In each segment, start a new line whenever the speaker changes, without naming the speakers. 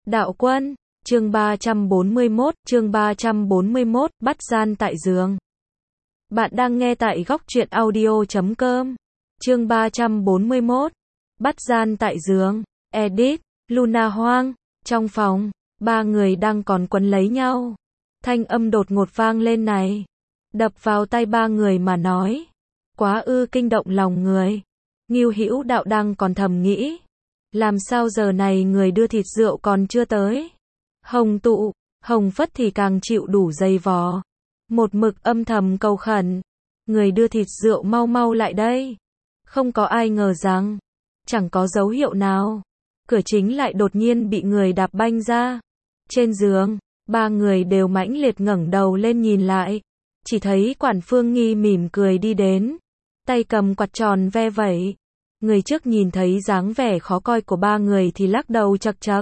Đạo Quân, chương 341, bắt gian tại giường. Bạn đang nghe tại góc truyện audio.com. Chương 341, bắt gian tại giường. Edit, Luna Hoang. Trong phòng, ba người đang còn quấn lấy nhau. Thanh âm đột ngột vang lên này, đập vào tai ba người mà nói, quá ư kinh động lòng người. Ngưu Hữu Đạo đang còn thầm nghĩ, làm sao giờ này người đưa thịt rượu còn chưa tới. Hồng Tụ, Hồng Phất thì càng chịu đủ dày vò, một mực âm thầm cầu khẩn, người đưa thịt rượu mau mau lại đây. Không có ai ngờ rằng, chẳng có dấu hiệu nào, cửa chính lại đột nhiên bị người đạp banh ra. Trên giường, ba người đều mãnh liệt ngẩng đầu lên nhìn lại, chỉ thấy Quản Phương Nghi mỉm cười đi đến, tay cầm quạt tròn ve vẩy. Người trước nhìn thấy dáng vẻ khó coi của ba người thì lắc đầu chậc chậc.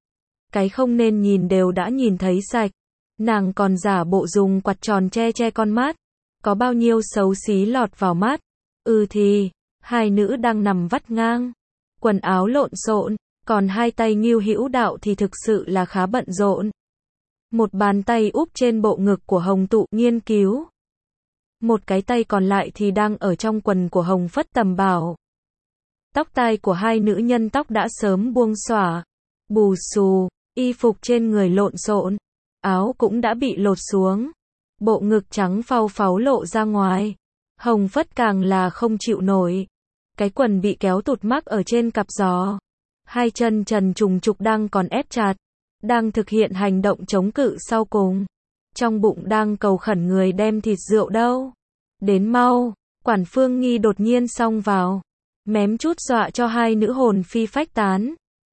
Cái không nên nhìn đều đã nhìn thấy sạch, nàng còn giả bộ dùng quạt tròn che che con mắt, có bao nhiêu xấu xí lọt vào mắt. Thì, hai nữ đang nằm vắt ngang, quần áo lộn xộn, còn hai tay Ngưu Hữu Đạo thì thực sự là khá bận rộn. Một bàn tay úp trên bộ ngực của Hồng Tụ nghiên cứu, một cái tay còn lại thì đang ở trong quần của Hồng Phất tầm bảo. Tóc tai của hai nữ nhân tóc đã sớm buông xõa, bù xù, y phục trên người lộn xộn, áo cũng đã bị lột xuống, bộ ngực trắng phau pháo lộ ra ngoài. Hồng Phất càng là không chịu nổi, cái quần bị kéo tụt mắc ở trên cặp giò, hai chân trần trùng trục đang còn ép chặt, đang thực hiện hành động chống cự sau cùng, trong bụng đang cầu khẩn người đem thịt rượu đâu. Đến mau. Quản Phương Nghi đột nhiên xông vào, mém chút dọa cho hai nữ hồn phi phách tán.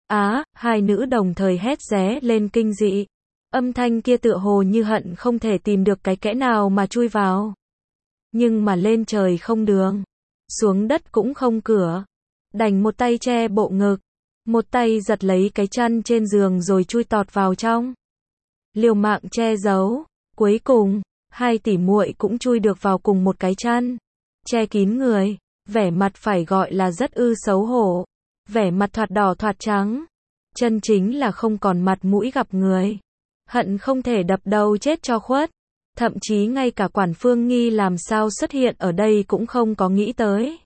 Hai nữ đồng thời hét ré lên kinh dị. Âm thanh kia tựa hồ như hận không thể tìm được cái kẽ nào mà chui vào. Nhưng mà lên trời không đường, xuống đất cũng không cửa. Đành một tay che bộ ngực, một tay giật lấy cái chăn trên giường rồi chui tọt vào trong. Liều mạng che giấu, cuối cùng, hai tỷ muội cũng chui được vào cùng một cái chăn, che kín người, vẻ mặt phải gọi là rất xấu hổ, vẻ mặt thoạt đỏ thoạt trắng, chân chính là không còn mặt mũi gặp người, hận không thể đập đầu chết cho khuất, thậm chí ngay cả Quản Phương Nghi làm sao xuất hiện ở đây cũng không có nghĩ tới.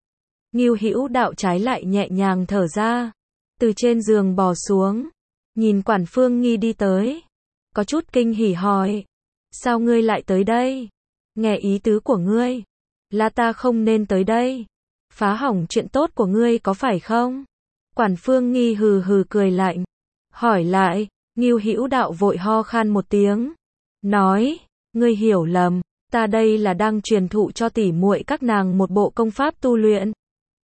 Ngưu Hữu Đạo trái lại nhẹ nhàng thở ra, từ trên giường bò xuống, nhìn Quản Phương Nghi đi tới, có chút kinh hỉ hỏi, sao ngươi lại tới đây? Nghe ý tứ của ngươi, là ta không nên tới đây, phá hỏng chuyện tốt của ngươi có phải không? Quản Phương Nghi hừ hừ cười lạnh, hỏi lại. Ngưu Hữu Đạo vội ho khan một tiếng, nói, ngươi hiểu lầm, ta đây là đang truyền thụ cho tỷ muội các nàng một bộ công pháp tu luyện.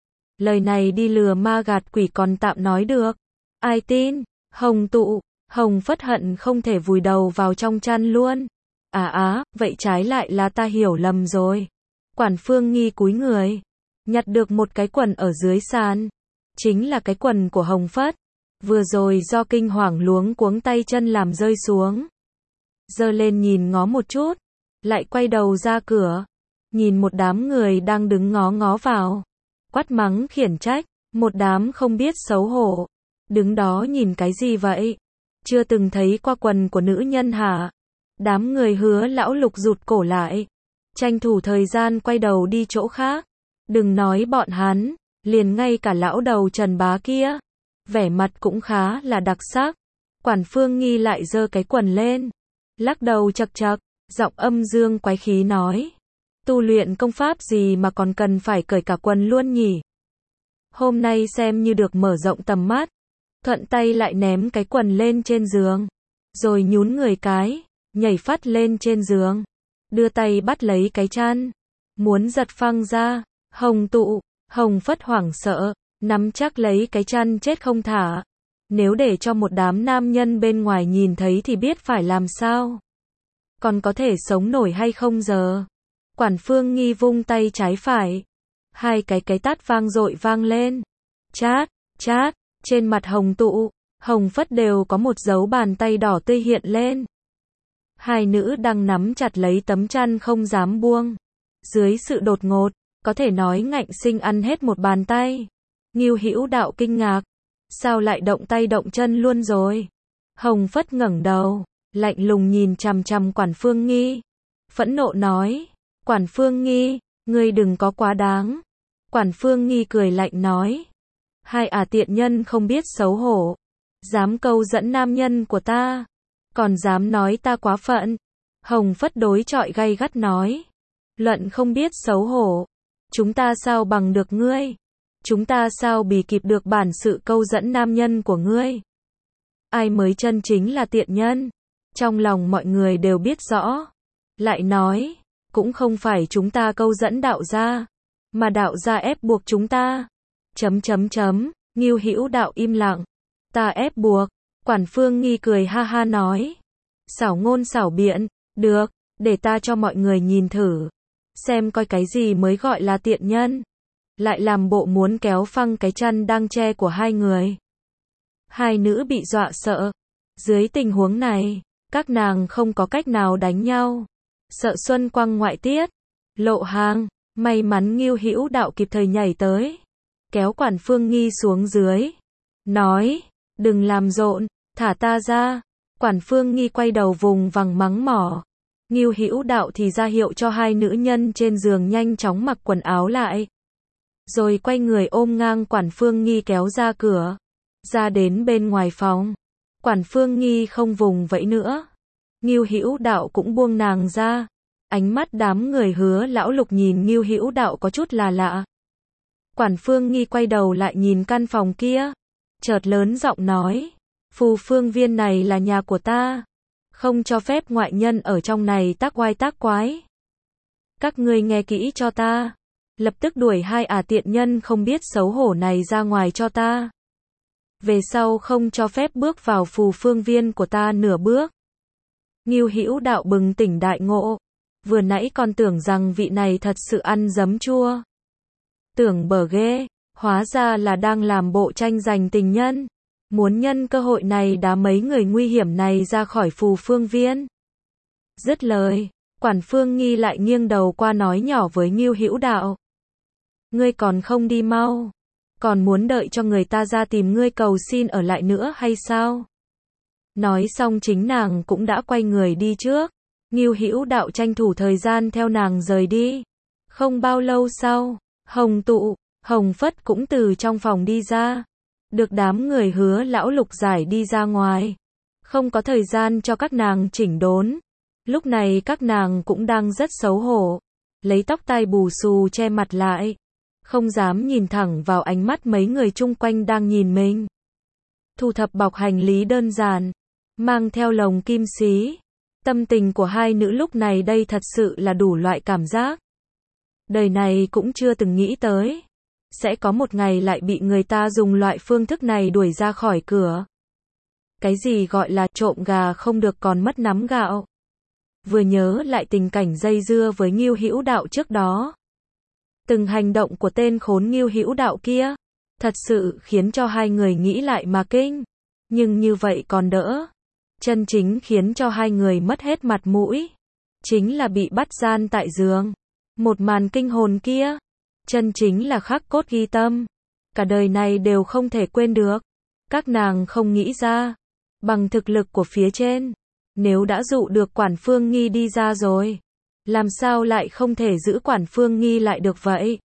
Lời này đi lừa ma gạt quỷ còn tạm nói được, ai tin? Hồng Tụ, Hồng Phất hận không thể vùi đầu vào trong chăn luôn. Vậy trái lại là ta hiểu lầm rồi. Quản Phương Nghi cúi người, nhặt được một cái quần ở dưới sàn, chính là cái quần của Hồng Phất, vừa rồi do kinh hoàng luống cuống tay chân làm rơi xuống. Giơ lên nhìn ngó một chút, lại quay đầu ra cửa, nhìn một đám người đang đứng ngó ngó vào, quát mắng khiển trách, một đám không biết xấu hổ, đứng đó nhìn cái gì vậy? Chưa từng thấy qua quần của nữ nhân hả? Đám người Hứa lão Lục rụt cổ lại, tranh thủ thời gian quay đầu đi chỗ khác. Đừng nói bọn hắn, liền ngay cả lão đầu Trần Bá kia, vẻ mặt cũng khá là đặc sắc. Quản Phương Nghi lại giơ cái quần lên, lắc đầu chậc chậc, giọng âm dương quái khí nói, tu luyện công pháp gì mà còn cần phải cởi cả quần luôn nhỉ? Hôm nay xem như được mở rộng tầm mắt, thuận tay lại ném cái quần lên trên giường, rồi nhún người cái, nhảy phát lên trên giường, đưa tay bắt lấy cái chăn, muốn giật phăng ra. Hồng Tụ, Hồng Phất hoảng sợ, nắm chắc lấy cái chăn chết không thả. Nếu để cho một đám nam nhân bên ngoài nhìn thấy thì biết phải làm sao? Còn có thể sống nổi hay không giờ? Quản Phương Nghi vung tay trái phải, hai cái tát vang dội vang lên. Chát, chát, trên mặt Hồng Tụ, Hồng Phất đều có một dấu bàn tay đỏ tươi hiện lên. Hai nữ đang nắm chặt lấy tấm chăn không dám buông. Dưới sự đột ngột, có thể nói ngạnh sinh ăn hết một bàn tay. Ngưu Hữu Đạo kinh ngạc, sao lại động tay động chân luôn rồi? Hồng Phất ngẩng đầu, lạnh lùng nhìn chằm chằm Quản Phương Nghi. Phẫn nộ nói, Quản Phương Nghi, ngươi đừng có quá đáng. Quản Phương Nghi cười lạnh nói, hai tiện nhân không biết xấu hổ. Dám câu dẫn nam nhân của ta. Còn dám nói ta quá phận. Hồng Phất đối chọi gay gắt nói, luận không biết xấu hổ. Chúng ta sao bằng được ngươi? Chúng ta sao bì kịp được bản sự câu dẫn nam nhân của ngươi? Ai mới chân chính là tiện nhân? Trong lòng mọi người đều biết rõ. Lại nói, cũng không phải chúng ta câu dẫn đạo gia, mà đạo gia ép buộc chúng ta. Ngưu Hữu Đạo im lặng. Ta ép buộc. Quản Phương Nghi cười ha ha nói. Xảo ngôn xảo biện, được, để ta cho mọi người nhìn thử. Xem coi cái gì mới gọi là tiện nhân. Lại làm bộ muốn kéo phăng cái chăn đang che của hai người. Hai nữ bị dọa sợ. Dưới tình huống này, các nàng không có cách nào đánh nhau. Sợ Xuân Quang ngoại tiết, lộ hàng, may mắn Ngưu Hữu Đạo kịp thời nhảy tới, kéo Quản Phương Nghi xuống dưới, nói, đừng làm rộn, thả ta ra. Quản Phương Nghi quay đầu vùng vằng mắng mỏ. Ngưu Hữu Đạo thì ra hiệu cho hai nữ nhân trên giường nhanh chóng mặc quần áo lại. Rồi quay người ôm ngang Quản Phương Nghi kéo ra cửa, ra đến bên ngoài phòng. Quản Phương Nghi không vùng vẫy nữa. Ngưu Hữu Đạo cũng buông nàng ra. Ánh mắt đám người Hứa Lão Lục nhìn Ngưu Hữu Đạo có chút là lạ. Quản Phương Nghi quay đầu lại nhìn căn phòng kia, chợt lớn giọng nói, Phù Phương Viên này là nhà của ta, không cho phép ngoại nhân ở trong này tác oai tác quái. Các ngươi nghe kỹ cho ta, lập tức đuổi hai tiện nhân không biết xấu hổ này ra ngoài cho ta. Về sau không cho phép bước vào Phù Phương Viên của ta nửa bước. Ngưu Hữu Đạo bừng tỉnh đại ngộ, vừa nãy còn tưởng rằng vị này thật sự ăn giấm chua. Tưởng bở ghê, hóa ra là đang làm bộ tranh giành tình nhân, muốn nhân cơ hội này đá mấy người nguy hiểm này ra khỏi Phù Phương Viên. Dứt lời, Quản Phương Nghi lại nghiêng đầu qua nói nhỏ với Ngưu Hữu Đạo. Ngươi còn không đi mau, còn muốn đợi cho người ta ra tìm ngươi cầu xin ở lại nữa hay sao? Nói xong chính nàng cũng đã quay người đi trước. Ngưu Hữu Đạo tranh thủ thời gian theo nàng rời đi. Không bao lâu sau, Hồng Tụ, Hồng Phất cũng từ trong phòng đi ra. Được đám người Hứa Lão Lục giải đi ra ngoài. Không có thời gian cho các nàng chỉnh đốn. Lúc này các nàng cũng đang rất xấu hổ. Lấy tóc tai bù xù che mặt lại. Không dám nhìn thẳng vào ánh mắt mấy người chung quanh đang nhìn mình. Thu thập bọc hành lý đơn giản, mang theo lồng kim xí. Tâm tình của hai nữ lúc này đây thật sự là đủ loại cảm giác. Đời này cũng chưa từng nghĩ tới. Sẽ có một ngày lại bị người ta dùng loại phương thức này đuổi ra khỏi cửa. Cái gì gọi là trộm gà không được còn mất nắm gạo. Vừa nhớ lại tình cảnh dây dưa với Ngưu Hữu Đạo trước đó. Từng hành động của tên khốn Ngưu Hữu Đạo kia, thật sự khiến cho hai người nghĩ lại mà kinh. Nhưng như vậy còn đỡ. Chân chính khiến cho hai người mất hết mặt mũi, chính là bị bắt gian tại giường. Một màn kinh hồn kia, chân chính là khắc cốt ghi tâm. Cả đời này đều không thể quên được. Các nàng không nghĩ ra, bằng thực lực của phía trên, nếu đã dụ được Quản Phương Nghi đi ra rồi, làm sao lại không thể giữ Quản Phương Nghi lại được vậy?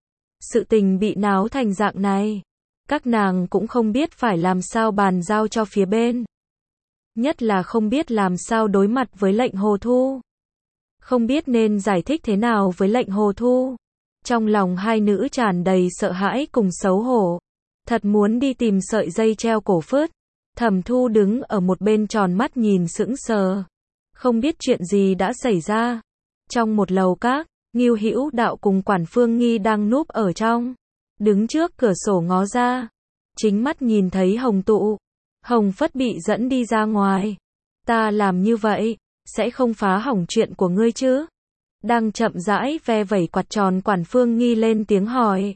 Sự tình bị náo thành dạng này, các nàng cũng không biết phải làm sao bàn giao cho phía bên. Nhất là không biết làm sao đối mặt với lệnh Hồ Thu. Không biết nên giải thích thế nào với lệnh Hồ Thu. Trong lòng hai nữ tràn đầy sợ hãi cùng xấu hổ. Thật muốn đi tìm sợi dây treo cổ Phứt. Thẩm Thu đứng ở một bên tròn mắt nhìn sững sờ. Không biết chuyện gì đã xảy ra. Trong một lầu các, Ngưu Hữu Đạo cùng Quản Phương Nghi đang núp ở trong. Đứng trước cửa sổ ngó ra. Chính mắt nhìn thấy Hồng Tụ, Hồng Phất bị dẫn đi ra ngoài. Ta làm như vậy, sẽ không phá hỏng chuyện của ngươi chứ? Đang chậm rãi ve vẩy quạt tròn Quản Phương Nghi lên tiếng hỏi.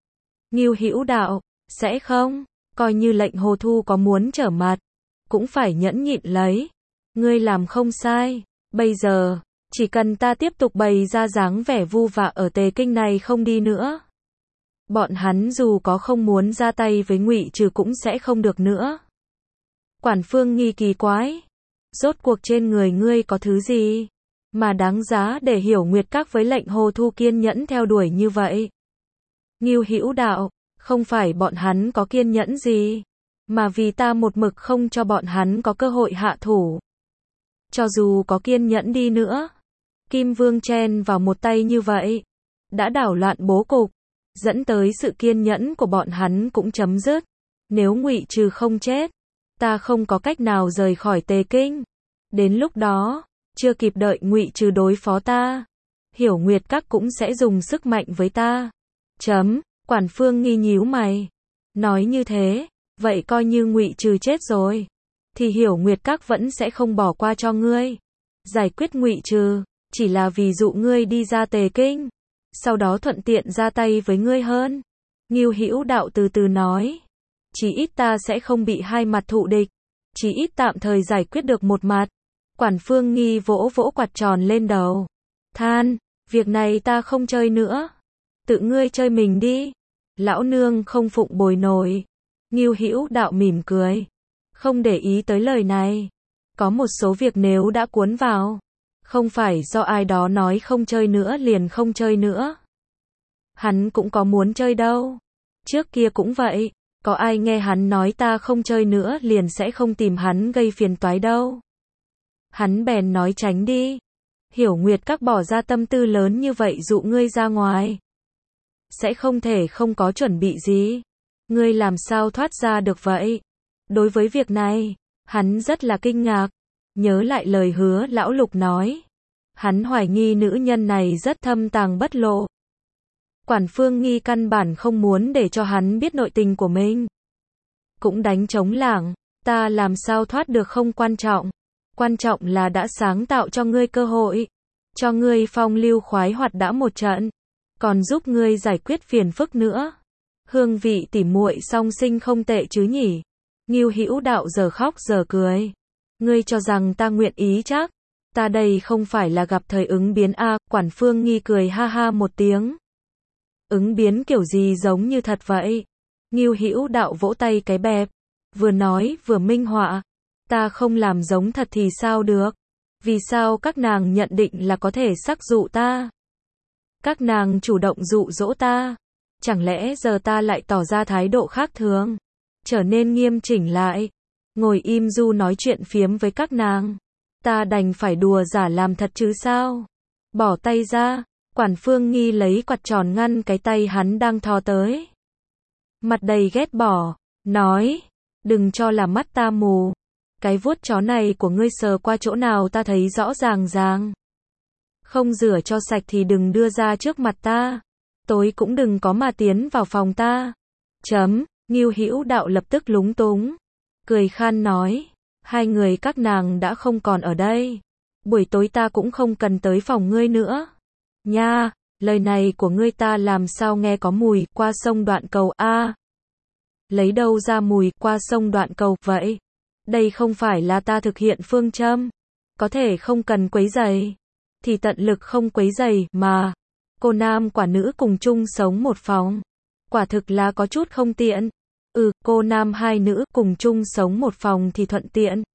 Ngưu Hữu Đạo, sẽ không, coi như lệnh Hồ Thu có muốn trở mặt, cũng phải nhẫn nhịn lấy. Ngươi làm không sai, bây giờ, chỉ cần ta tiếp tục bày ra dáng vẻ vu vạ ở Tề Kinh này không đi nữa. Bọn hắn dù có không muốn ra tay với Ngụy Trừ cũng sẽ không được nữa. Quản Phương Nghi kỳ quái. Rốt cuộc trên người ngươi có thứ gì mà đáng giá để Hiểu Nguyệt Các với Lệnh Hồ Thu kiên nhẫn theo đuổi như vậy? Ngưu Hữu Đạo, không phải bọn hắn có kiên nhẫn gì, mà vì ta một mực không cho bọn hắn có cơ hội hạ thủ. Cho dù có kiên nhẫn đi nữa, Kim Vương chen vào một tay như vậy, đã đảo loạn bố cục, dẫn tới sự kiên nhẫn của bọn hắn cũng chấm dứt. Nếu Ngụy Trừ không chết, ta không có cách nào rời khỏi Tề Kinh. Đến lúc đó, chưa kịp đợi Ngụy Trừ đối phó ta, Hiểu Nguyệt Các cũng sẽ dùng sức mạnh với ta. Quản Phương Nghi nhíu mày. Nói như thế, vậy coi như Ngụy Trừ chết rồi, thì Hiểu Nguyệt Các vẫn sẽ không bỏ qua cho ngươi. Giải quyết Ngụy Trừ, chỉ là vì dụ ngươi đi ra Tề Kinh, sau đó thuận tiện ra tay với ngươi hơn. Ngưu Hữu Đạo từ từ nói. Chỉ ít ta sẽ không bị hai mặt thụ địch, chỉ ít tạm thời giải quyết được một mặt. Quản Phương Nghi vỗ vỗ quạt tròn lên đầu, than, việc này ta không chơi nữa, tự ngươi chơi mình đi, lão nương không phụng bồi nổi. Ngưu Hữu Đạo mỉm cười, không để ý tới lời này. Có một số việc nếu đã cuốn vào, không phải do ai đó nói không chơi nữa liền không chơi nữa. Hắn cũng có muốn chơi đâu. Trước kia cũng vậy, có ai nghe hắn nói ta không chơi nữa liền sẽ không tìm hắn gây phiền toái đâu. Hắn bèn nói tránh đi. Hiểu Nguyệt Các bỏ ra tâm tư lớn như vậy dụ ngươi ra ngoài, sẽ không thể không có chuẩn bị gì. Ngươi làm sao thoát ra được vậy? Đối với việc này, hắn rất là kinh ngạc. Nhớ lại lời hứa lão Lục nói, hắn hoài nghi nữ nhân này rất thâm tàng bất lộ. Quản Phương Nghi căn bản không muốn để cho hắn biết nội tình của mình. Cũng đánh trống lảng, ta làm sao thoát được không quan trọng. Quan trọng là đã sáng tạo cho ngươi cơ hội, cho ngươi phong lưu khoái hoạt đã một trận, còn giúp ngươi giải quyết phiền phức nữa. Hương vị tỉ muội song sinh không tệ chứ nhỉ? Ngưu Hữu Đạo giờ khóc giờ cười. Ngươi cho rằng ta nguyện ý chắc? Ta đây không phải là gặp thời ứng biến a? Quản Phương Nghi cười ha ha một tiếng. Ứng biến kiểu gì giống như thật vậy? Ngưu Hữu Đạo vỗ tay cái bẹp, vừa nói vừa minh họa. Ta không làm giống thật thì sao được? Vì sao các nàng nhận định là có thể sắc dụ ta? Các nàng chủ động dụ dỗ ta. Chẳng lẽ giờ ta lại tỏ ra thái độ khác thường, trở nên nghiêm chỉnh lại, ngồi im du nói chuyện phiếm với các nàng? Ta đành phải đùa giả làm thật chứ sao? Bỏ tay ra. Quản Phương Nghi lấy quạt tròn ngăn cái tay hắn đang thò tới. Mặt đầy ghét bỏ, nói, đừng cho là mắt ta mù. Cái vuốt chó này của ngươi sờ qua chỗ nào ta thấy rõ ràng ràng. Không rửa cho sạch thì đừng đưa ra trước mặt ta. Tối cũng đừng có mà tiến vào phòng ta. Ngưu Hữu Đạo lập tức lúng túng, cười khan nói, hai người các nàng đã không còn ở đây. Buổi tối ta cũng không cần tới phòng ngươi nữa. Nha, lời này của ngươi ta làm sao nghe có mùi qua sông Đoạn Cầu a? Lấy đâu ra mùi qua sông Đoạn Cầu vậy? Đây không phải là ta thực hiện phương châm, có thể không cần quấy rầy thì tận lực không quấy rầy mà. Cô nam quả nữ cùng chung sống một phòng, quả thực là có chút không tiện. Cô nam hai nữ cùng chung sống một phòng thì thuận tiện.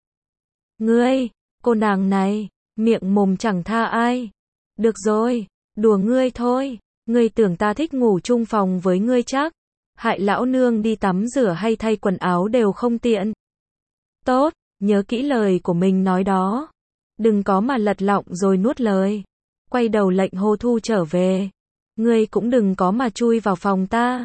Ngươi, cô nàng này, miệng mồm chẳng tha ai. Được rồi, đùa ngươi thôi. Ngươi tưởng ta thích ngủ chung phòng với ngươi chắc? Hại lão nương đi tắm rửa hay thay quần áo đều không tiện. Tốt, nhớ kỹ lời của mình nói đó. Đừng có mà lật lọng rồi nuốt lời. Quay đầu Lệnh Hồ Thu trở về. Ngươi cũng đừng có mà chui vào phòng ta.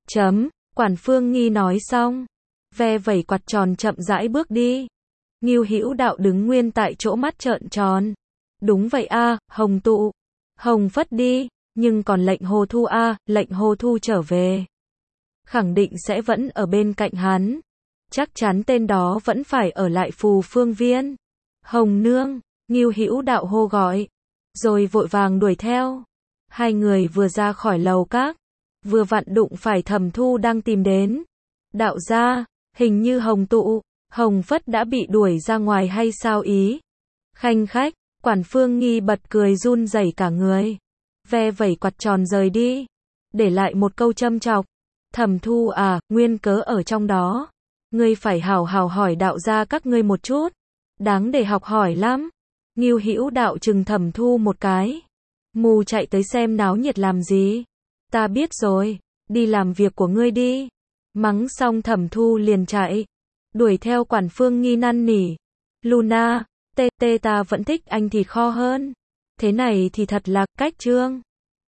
Quản Phương Nghi nói xong, ve vẩy quạt tròn chậm rãi bước đi. Ngưu Hữu Đạo đứng nguyên tại chỗ mắt trợn tròn. Đúng vậy a, Hồng Tụ, Hồng Phất đi, nhưng còn Lệnh Hồ Thu a? Lệnh Hồ Thu trở về, khẳng định sẽ vẫn ở bên cạnh hắn. Chắc chắn tên đó vẫn phải ở lại Phù Phương Viên. Hồng nương, Ngưu Hữu Đạo hô gọi, rồi vội vàng đuổi theo. Hai người vừa ra khỏi lầu các, vừa vặn đụng phải Thẩm Thu đang tìm đến. Đạo gia, hình như Hồng Tụ, Hồng Phất đã bị đuổi ra ngoài hay sao ý? Khanh khách, Quản Phương Nghi bật cười run rẩy cả người, ve vẩy quạt tròn rời đi, để lại một câu châm chọc. Thẩm Thu à, nguyên cớ ở trong đó. Ngươi phải hảo hảo hỏi đạo gia các ngươi một chút. Đáng để học hỏi lắm. Ngưu Hữu Đạo chừng Thẩm Thu một cái. Mù chạy tới xem náo nhiệt làm gì? Ta biết rồi, đi làm việc của ngươi đi. Mắng xong Thẩm Thu liền chạy. Đuổi theo Quản Phương Nghi năn nỉ. Luna, ta vẫn thích anh thịt kho hơn. Thế này thì thật là cách trương.